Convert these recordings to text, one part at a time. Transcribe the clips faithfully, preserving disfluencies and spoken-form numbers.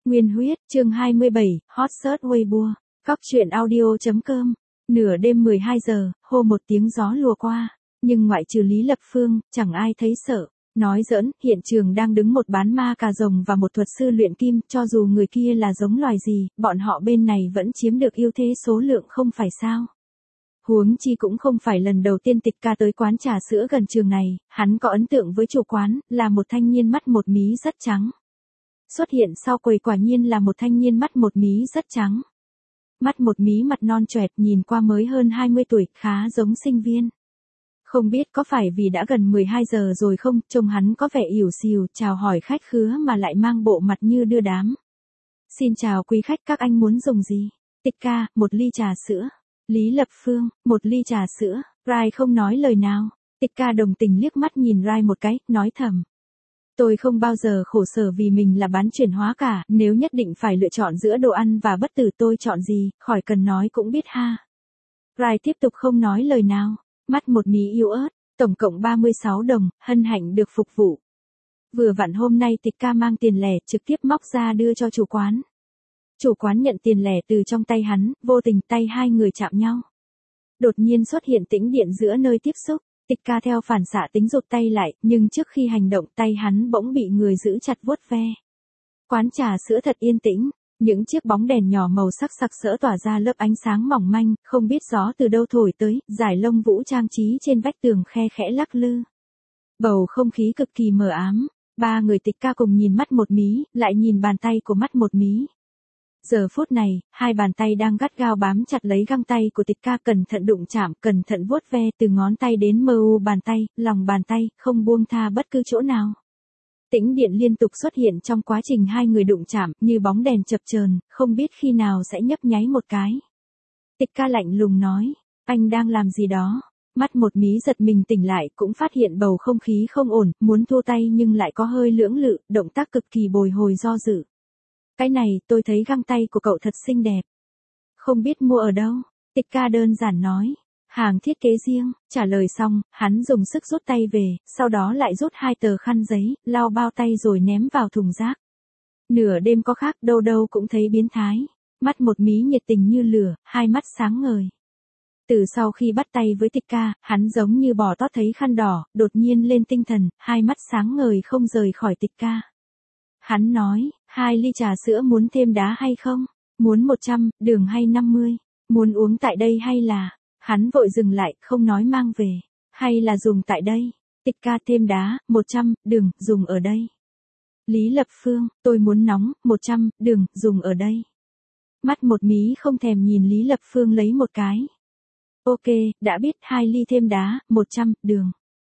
Nguyên huyết, chương hai mươi bảy, hot search Weibo, cóc truyện audio.com. Nửa đêm mười hai giờ, hô một tiếng gió lùa qua, nhưng ngoại trừ Lý Lập Phương, chẳng ai thấy sợ. Nói giỡn, hiện trường đang đứng một bán ma cà rồng và một thuật sư luyện kim, cho dù người kia là giống loài gì, bọn họ bên này vẫn chiếm được ưu thế số lượng không phải sao. Huống chi cũng không phải lần đầu tiên Tịch Ca tới quán trà sữa gần trường này, hắn có ấn tượng với chủ quán, là một thanh niên mắt một mí rất trắng. Xuất hiện sau quầy quả nhiên là một thanh niên mắt một mí rất trắng. Mắt một mí mặt non choẹt nhìn qua mới hơn hai mươi tuổi, khá giống sinh viên. Không biết có phải vì đã gần mười hai giờ rồi không, trông hắn có vẻ ỉu xìu, chào hỏi khách khứa mà lại mang bộ mặt như đưa đám. Xin chào quý khách, các anh muốn dùng gì? Tịch Ca, một ly trà sữa. Lý Lập Phương, một ly trà sữa. Rai không nói lời nào. Tịch Ca đồng tình liếc mắt nhìn Rai một cái, nói thầm. Tôi không bao giờ khổ sở vì mình là bán chuyển hóa cả, nếu nhất định phải lựa chọn giữa đồ ăn và bất tử tôi chọn gì, khỏi cần nói cũng biết ha. Rai tiếp tục không nói lời nào, mắt một mí yếu ớt, tổng cộng ba mươi sáu đồng, hân hạnh được phục vụ. Vừa vặn hôm nay Tịch Ca mang tiền lẻ trực tiếp móc ra đưa cho chủ quán. Chủ quán nhận tiền lẻ từ trong tay hắn, vô tình tay hai người chạm nhau. Đột nhiên xuất hiện tĩnh điện giữa nơi tiếp xúc. Tịch Ca theo phản xạ tính rụt tay lại, nhưng trước khi hành động tay hắn bỗng bị người giữ chặt vuốt ve. Quán trà sữa thật yên tĩnh, những chiếc bóng đèn nhỏ màu sắc sặc sỡ tỏa ra lớp ánh sáng mỏng manh, không biết gió từ đâu thổi tới, dải lông vũ trang trí trên vách tường khe khẽ lắc lư. Bầu không khí cực kỳ mờ ám, ba người Tịch Ca cùng nhìn mắt một mí, lại nhìn bàn tay của mắt một mí. Giờ phút này, hai bàn tay đang gắt gao bám chặt lấy găng tay của Tịch Ca, cẩn thận đụng chạm, cẩn thận vuốt ve từ ngón tay đến mờ u bàn tay, lòng bàn tay, không buông tha bất cứ chỗ nào. Tĩnh điện liên tục xuất hiện trong quá trình hai người đụng chạm, như bóng đèn chập chờn, không biết khi nào sẽ nhấp nháy một cái. Tịch Ca lạnh lùng nói, anh đang làm gì đó? Mắt một mí giật mình tỉnh lại, cũng phát hiện bầu không khí không ổn, muốn thua tay nhưng lại có hơi lưỡng lự, động tác cực kỳ bồi hồi do dự. Cái này, tôi thấy găng tay của cậu thật xinh đẹp. Không biết mua ở đâu? Tịch Ca đơn giản nói. Hàng thiết kế riêng. Trả lời xong, hắn dùng sức rút tay về, sau đó lại rút hai tờ khăn giấy, lau bao tay rồi ném vào thùng rác. Nửa đêm có khác, đâu đâu cũng thấy biến thái. Mắt một mí nhiệt tình như lửa, hai mắt sáng ngời. Từ sau khi bắt tay với Tịch Ca, hắn giống như bò tót thấy khăn đỏ, đột nhiên lên tinh thần, hai mắt sáng ngời không rời khỏi Tịch Ca. Hắn nói, hai ly trà sữa muốn thêm đá hay không? Muốn một trăm, đường hay năm mươi? Muốn uống tại đây hay là? Hắn vội dừng lại, không nói mang về. Hay là dùng tại đây? Tịch Ca thêm đá, một trăm, đường, dùng ở đây. Lý Lập Phương, tôi muốn nóng, một trăm, đường, dùng ở đây. Mắt một mí không thèm nhìn Lý Lập Phương lấy một cái. Ok, đã biết, hai ly thêm đá, một trăm, đường.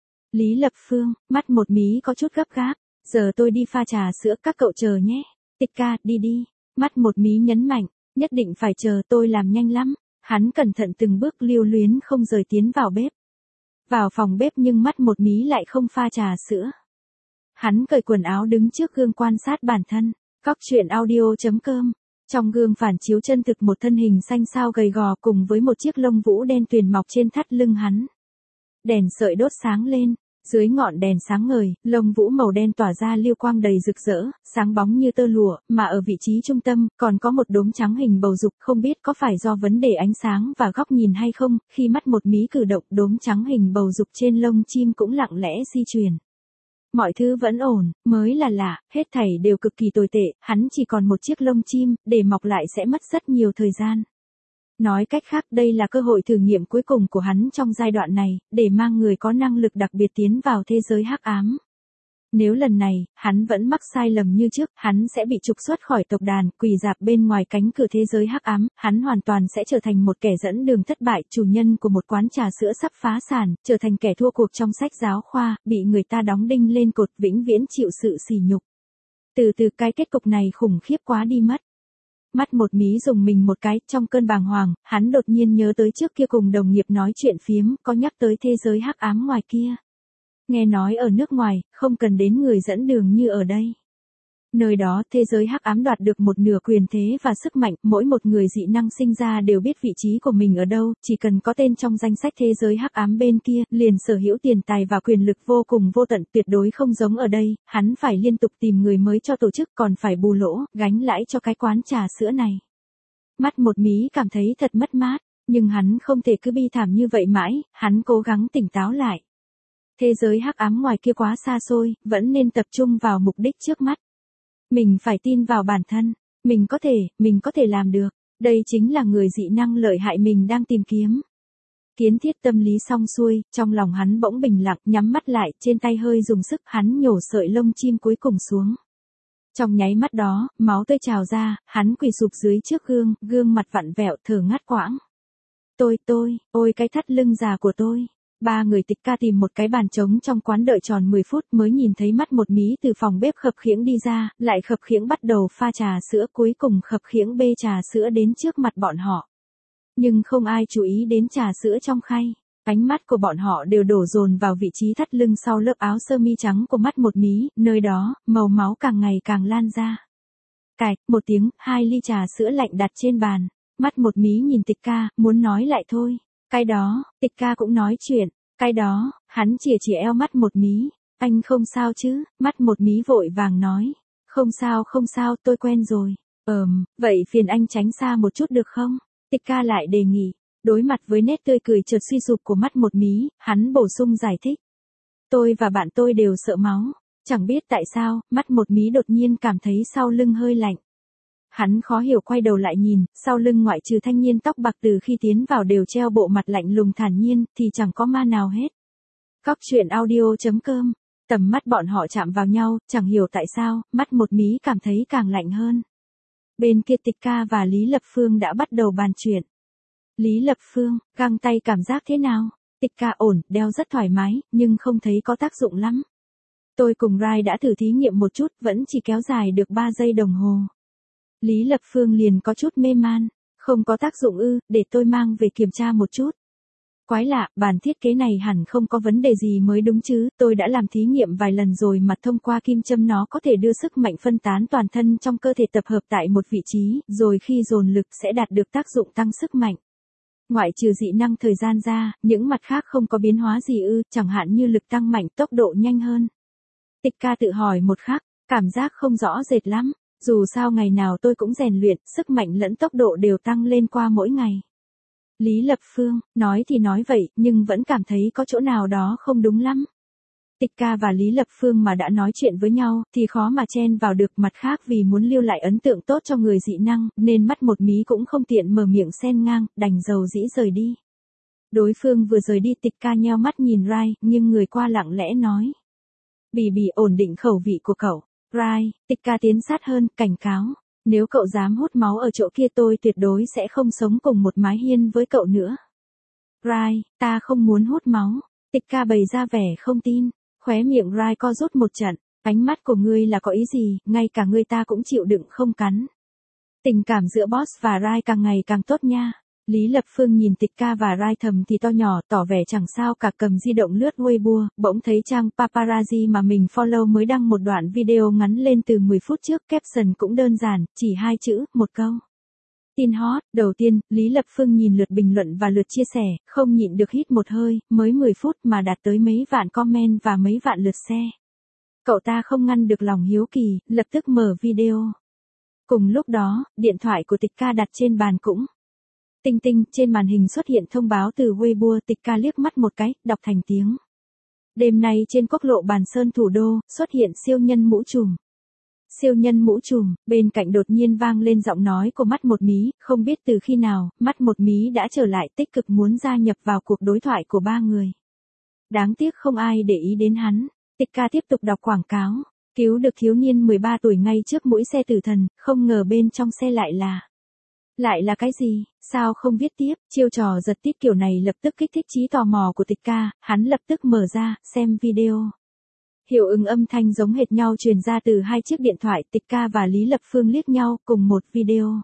Lý Lập Phương, mắt một mí có chút gấp gáp. Giờ tôi đi pha trà sữa, các cậu chờ nhé. Tịch Ca, đi đi. Mắt một mí nhấn mạnh, nhất định phải chờ, tôi làm nhanh lắm. Hắn cẩn thận từng bước lưu luyến không rời tiến vào bếp. Vào phòng bếp nhưng mắt một mí lại không pha trà sữa. Hắn cởi quần áo đứng trước gương quan sát bản thân. Cóc truyện audio.com. Trong gương phản chiếu chân thực một thân hình xanh xao gầy gò cùng với một chiếc lông vũ đen tuyền mọc trên thắt lưng hắn. Đèn sợi đốt sáng lên. Dưới ngọn đèn sáng ngời, lông vũ màu đen tỏa ra lưu quang đầy rực rỡ, sáng bóng như tơ lụa, mà ở vị trí trung tâm, còn có một đốm trắng hình bầu dục, không biết có phải do vấn đề ánh sáng và góc nhìn hay không, khi mắt một mí cử động, đốm trắng hình bầu dục trên lông chim cũng lặng lẽ di chuyển. Mọi thứ vẫn ổn, mới là lạ, hết thảy đều cực kỳ tồi tệ, hắn chỉ còn một chiếc lông chim, để mọc lại sẽ mất rất nhiều thời gian. Nói cách khác, đây là cơ hội thử nghiệm cuối cùng của hắn trong giai đoạn này, để mang người có năng lực đặc biệt tiến vào thế giới hắc ám. Nếu lần này, hắn vẫn mắc sai lầm như trước, hắn sẽ bị trục xuất khỏi tộc đàn, quỳ rạp bên ngoài cánh cửa thế giới hắc ám, hắn hoàn toàn sẽ trở thành một kẻ dẫn đường thất bại, chủ nhân của một quán trà sữa sắp phá sản, trở thành kẻ thua cuộc trong sách giáo khoa, bị người ta đóng đinh lên cột, vĩnh viễn chịu sự sỉ nhục. Từ từ cái kết cục này khủng khiếp quá đi mất. Mắt một mí dùng mình một cái, trong cơn bàng hoàng, hắn đột nhiên nhớ tới trước kia cùng đồng nghiệp nói chuyện phiếm, có nhắc tới thế giới hắc ám ngoài kia. Nghe nói ở nước ngoài, không cần đến người dẫn đường như ở đây. Nơi đó thế giới hắc ám đoạt được một nửa quyền thế và sức mạnh, mỗi một người dị năng sinh ra đều biết vị trí của mình ở đâu, chỉ cần có tên trong danh sách thế giới hắc ám bên kia, liền sở hữu tiền tài và quyền lực vô cùng vô tận, tuyệt đối không giống ở đây, hắn phải liên tục tìm người mới cho tổ chức, còn phải bù lỗ, gánh lãi cho cái quán trà sữa này. Mắt một mí cảm thấy thật mất mát, nhưng hắn không thể cứ bi thảm như vậy mãi, hắn cố gắng tỉnh táo lại. Thế giới hắc ám ngoài kia quá xa xôi, vẫn nên tập trung vào mục đích trước mắt. Mình phải tin vào bản thân, mình có thể, mình có thể làm được, đây chính là người dị năng lợi hại mình đang tìm kiếm. Kiến thiết tâm lý xong xuôi, trong lòng hắn bỗng bình lặng, nhắm mắt lại, trên tay hơi dùng sức, hắn nhổ sợi lông chim cuối cùng xuống. Trong nháy mắt đó, máu tươi trào ra, hắn quỳ sụp dưới trước gương, gương mặt vặn vẹo thở ngắt quãng. Tôi, tôi, ôi cái thắt lưng già của tôi. Ba người Tịch Ca tìm một cái bàn trống trong quán đợi tròn mười phút mới nhìn thấy mắt một mí từ phòng bếp khập khiễng đi ra, lại khập khiễng bắt đầu pha trà sữa, cuối cùng khập khiễng bê trà sữa đến trước mặt bọn họ. Nhưng không ai chú ý đến trà sữa trong khay. Ánh mắt của bọn họ đều đổ dồn vào vị trí thắt lưng sau lớp áo sơ mi trắng của mắt một mí, nơi đó, màu máu càng ngày càng lan ra. Cạch, một tiếng, hai ly trà sữa lạnh đặt trên bàn. Mắt một mí nhìn Tịch Ca, muốn nói lại thôi. Cái đó, Tịch Ca cũng nói chuyện. Cái đó, hắn chìa chìa eo mắt một mí. Anh không sao chứ, mắt một mí vội vàng nói. Không sao không sao, tôi quen rồi. Ờm, vậy phiền anh tránh xa một chút được không? Tịch Ca lại đề nghị. Đối mặt với nét tươi cười chợt suy sụp của mắt một mí, hắn bổ sung giải thích. Tôi và bạn tôi đều sợ máu. Chẳng biết tại sao, mắt một mí đột nhiên cảm thấy sau lưng hơi lạnh. Hắn khó hiểu quay đầu lại nhìn, sau lưng ngoại trừ thanh niên tóc bạc từ khi tiến vào đều treo bộ mặt lạnh lùng thản nhiên, thì chẳng có ma nào hết. Cóc truyện audio chấm com. Tầm mắt bọn họ chạm vào nhau, chẳng hiểu tại sao, mắt một mí cảm thấy càng lạnh hơn. Bên kia Tịch Ca và Lý Lập Phương đã bắt đầu bàn chuyện. Lý Lập Phương, găng tay cảm giác thế nào? Tịch Ca ổn, đeo rất thoải mái, nhưng không thấy có tác dụng lắm. Tôi cùng Rai đã thử thí nghiệm một chút, vẫn chỉ kéo dài được ba giây đồng hồ. Lý Lập Phương liền có chút mê man, không có tác dụng ư, để tôi mang về kiểm tra một chút. Quái lạ, bản thiết kế này hẳn không có vấn đề gì mới đúng chứ, tôi đã làm thí nghiệm vài lần rồi mà thông qua kim châm nó có thể đưa sức mạnh phân tán toàn thân trong cơ thể tập hợp tại một vị trí, rồi khi dồn lực sẽ đạt được tác dụng tăng sức mạnh. Ngoại trừ dị năng thời gian ra, những mặt khác không có biến hóa gì ư, chẳng hạn như lực tăng mạnh, tốc độ nhanh hơn. Tịch Ca tự hỏi một khắc, cảm giác không rõ rệt lắm. Dù sao ngày nào tôi cũng rèn luyện, sức mạnh lẫn tốc độ đều tăng lên qua mỗi ngày. Lý Lập Phương, nói thì nói vậy, nhưng vẫn cảm thấy có chỗ nào đó không đúng lắm. Tịch Ca và Lý Lập Phương mà đã nói chuyện với nhau, thì khó mà chen vào được, mặt khác vì muốn lưu lại ấn tượng tốt cho người dị năng, nên mắt một mí cũng không tiện mở miệng xen ngang, đành dầu dĩ rời đi. Đối phương vừa rời đi Tịch Ca nheo mắt nhìn Rai, nhưng người qua lặng lẽ nói. Bì bì ổn định khẩu vị của cậu. Rai, Tịch Ca tiến sát hơn, cảnh cáo. Nếu cậu dám hút máu ở chỗ kia tôi tuyệt đối sẽ không sống cùng một mái hiên với cậu nữa. Rai, ta không muốn hút máu. Tịch Ca bày ra vẻ không tin. Khóe miệng Rai co rút một trận. Ánh mắt của ngươi là có ý gì, ngay cả ngươi ta cũng chịu đựng không cắn. Tình cảm giữa Boss và Rai càng ngày càng tốt nha. Lý Lập Phương nhìn Tịch Ca và Rai thầm thì to nhỏ, tỏ vẻ chẳng sao cả, cầm di động lướt Weibo, bỗng thấy trang paparazzi mà mình follow mới đăng một đoạn video ngắn lên từ mười phút trước, caption cũng đơn giản, chỉ hai chữ, một câu. Tin hot, đầu tiên, Lý Lập Phương nhìn lượt bình luận và lượt chia sẻ, không nhịn được hít một hơi, mới mười phút mà đạt tới mấy vạn comment và mấy vạn lượt share. Cậu ta không ngăn được lòng hiếu kỳ, lập tức mở video. Cùng lúc đó, điện thoại của Tịch Ca đặt trên bàn cũng tinh tinh, trên màn hình xuất hiện thông báo từ Weibo. Tịch Ca liếc mắt một cái, đọc thành tiếng. Đêm nay trên quốc lộ Bàn Sơn thủ đô, xuất hiện siêu nhân mũ trùm. Siêu nhân mũ trùm, bên cạnh đột nhiên vang lên giọng nói của mắt một mí, không biết từ khi nào, mắt một mí đã trở lại tích cực muốn gia nhập vào cuộc đối thoại của ba người. Đáng tiếc không ai để ý đến hắn. Tịch Ca tiếp tục đọc quảng cáo, cứu được thiếu niên mười ba tuổi ngay trước mũi xe tử thần, không ngờ bên trong xe lại là... Lại là cái gì, sao không viết tiếp, chiêu trò giật tít kiểu này lập tức kích thích trí tò mò của Tịch Ca, hắn lập tức mở ra, xem video. Hiệu ứng âm thanh giống hệt nhau truyền ra từ hai chiếc điện thoại, Tịch Ca và Lý Lập Phương liếc nhau, cùng một video.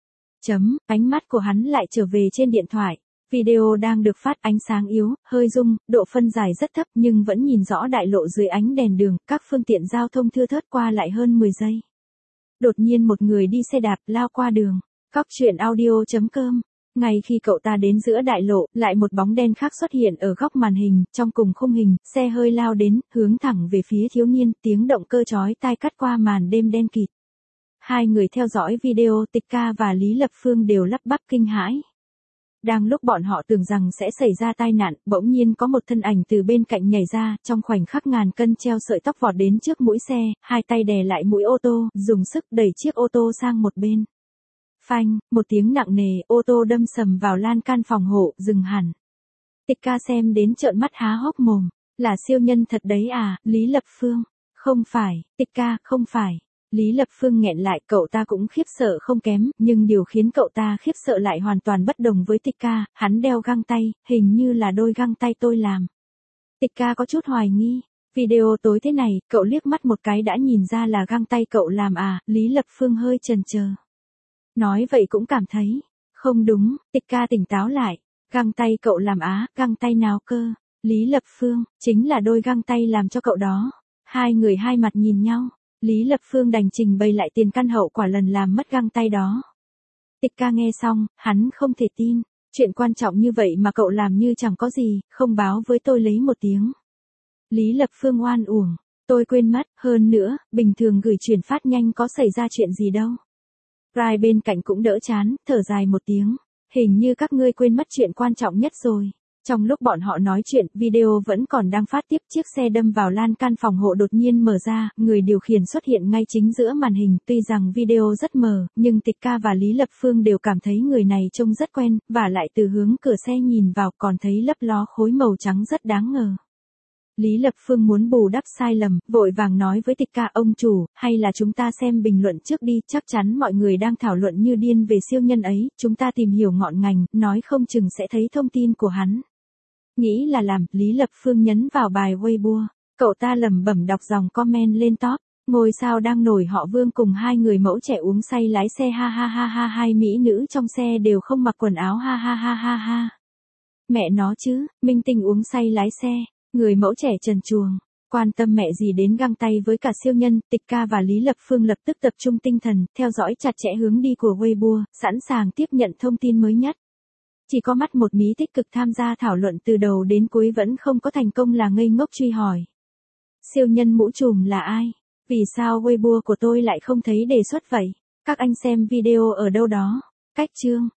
Chấm, ánh mắt của hắn lại trở về trên điện thoại. Video đang được phát, ánh sáng yếu, hơi rung, độ phân giải rất thấp nhưng vẫn nhìn rõ đại lộ dưới ánh đèn đường, các phương tiện giao thông thưa thớt qua lại hơn mười giây. Đột nhiên một người đi xe đạp lao qua đường. Cóc truyện audio chấm com. Ngay khi cậu ta đến giữa đại lộ, lại một bóng đen khác xuất hiện ở góc màn hình, trong cùng khung hình, xe hơi lao đến, hướng thẳng về phía thiếu niên, tiếng động cơ chói tai cắt qua màn đêm đen kịt. Hai người theo dõi video, Tịch Ca và Lý Lập Phương đều lắp bắp kinh hãi. Đang lúc bọn họ tưởng rằng sẽ xảy ra tai nạn, bỗng nhiên có một thân ảnh từ bên cạnh nhảy ra, trong khoảnh khắc ngàn cân treo sợi tóc vọt đến trước mũi xe, hai tay đè lại mũi ô tô, dùng sức đẩy chiếc ô tô sang một bên. Phanh, một tiếng nặng nề, ô tô đâm sầm vào lan can phòng hộ, dừng hẳn. Tịch Ca xem đến trợn mắt há hốc mồm, là siêu nhân thật đấy à, Lý Lập Phương? Không phải, Tịch Ca, không phải. Lý Lập Phương nghẹn lại, cậu ta cũng khiếp sợ không kém, nhưng điều khiến cậu ta khiếp sợ lại hoàn toàn bất đồng với Tịch Ca, hắn đeo găng tay, hình như là đôi găng tay tôi làm. Tịch Ca có chút hoài nghi, video tối thế này, cậu liếc mắt một cái đã nhìn ra là găng tay cậu làm à, Lý Lập Phương hơi chần chờ. Nói vậy cũng cảm thấy, không đúng, Tịch Ca tỉnh táo lại, găng tay cậu làm á, găng tay nào cơ, Lý Lập Phương, chính là đôi găng tay làm cho cậu đó. Hai người hai mặt nhìn nhau. Lý Lập Phương đành trình bày lại tiền căn hậu quả lần làm mất găng tay đó. Tịch Ca nghe xong, hắn không thể tin, chuyện quan trọng như vậy mà cậu làm như chẳng có gì, không báo với tôi lấy một tiếng. Lý Lập Phương oan uổng, tôi quên mất, hơn nữa, bình thường gửi chuyển phát nhanh có xảy ra chuyện gì đâu. Rai bên cạnh cũng đỡ chán, thở dài một tiếng, hình như các ngươi quên mất chuyện quan trọng nhất rồi. Trong lúc bọn họ nói chuyện, video vẫn còn đang phát tiếp, chiếc xe đâm vào lan can phòng hộ đột nhiên mở ra, người điều khiển xuất hiện ngay chính giữa màn hình, tuy rằng video rất mờ, nhưng Tịch Ca và Lý Lập Phương đều cảm thấy người này trông rất quen, và lại từ hướng cửa xe nhìn vào còn thấy lấp ló khối màu trắng rất đáng ngờ. Lý Lập Phương muốn bù đắp sai lầm, vội vàng nói với Tịch Ca, ông chủ, hay là chúng ta xem bình luận trước đi, chắc chắn mọi người đang thảo luận như điên về siêu nhân ấy, chúng ta tìm hiểu ngọn ngành, nói không chừng sẽ thấy thông tin của hắn. Nghĩ là làm, Lý Lập Phương nhấn vào bài Weibo, cậu ta lẩm bẩm đọc dòng comment lên top, ngôi sao đang nổi họ Vương cùng hai người mẫu trẻ uống say lái xe ha ha ha ha, hai mỹ nữ trong xe đều không mặc quần áo ha ha ha ha ha. Mẹ nó chứ, minh tinh uống say lái xe, người mẫu trẻ trần truồng, quan tâm mẹ gì đến găng tay với cả siêu nhân. Tịch Ca và Lý Lập Phương lập tức tập trung tinh thần, theo dõi chặt chẽ hướng đi của Weibo, sẵn sàng tiếp nhận thông tin mới nhất. Chỉ có mắt một mí tích cực tham gia thảo luận từ đầu đến cuối vẫn không có thành công là ngây ngốc truy hỏi. Siêu nhân mũ trùm là ai? Vì sao Weibo của tôi lại không thấy đề xuất vậy? Các anh xem video ở đâu đó? Cách chương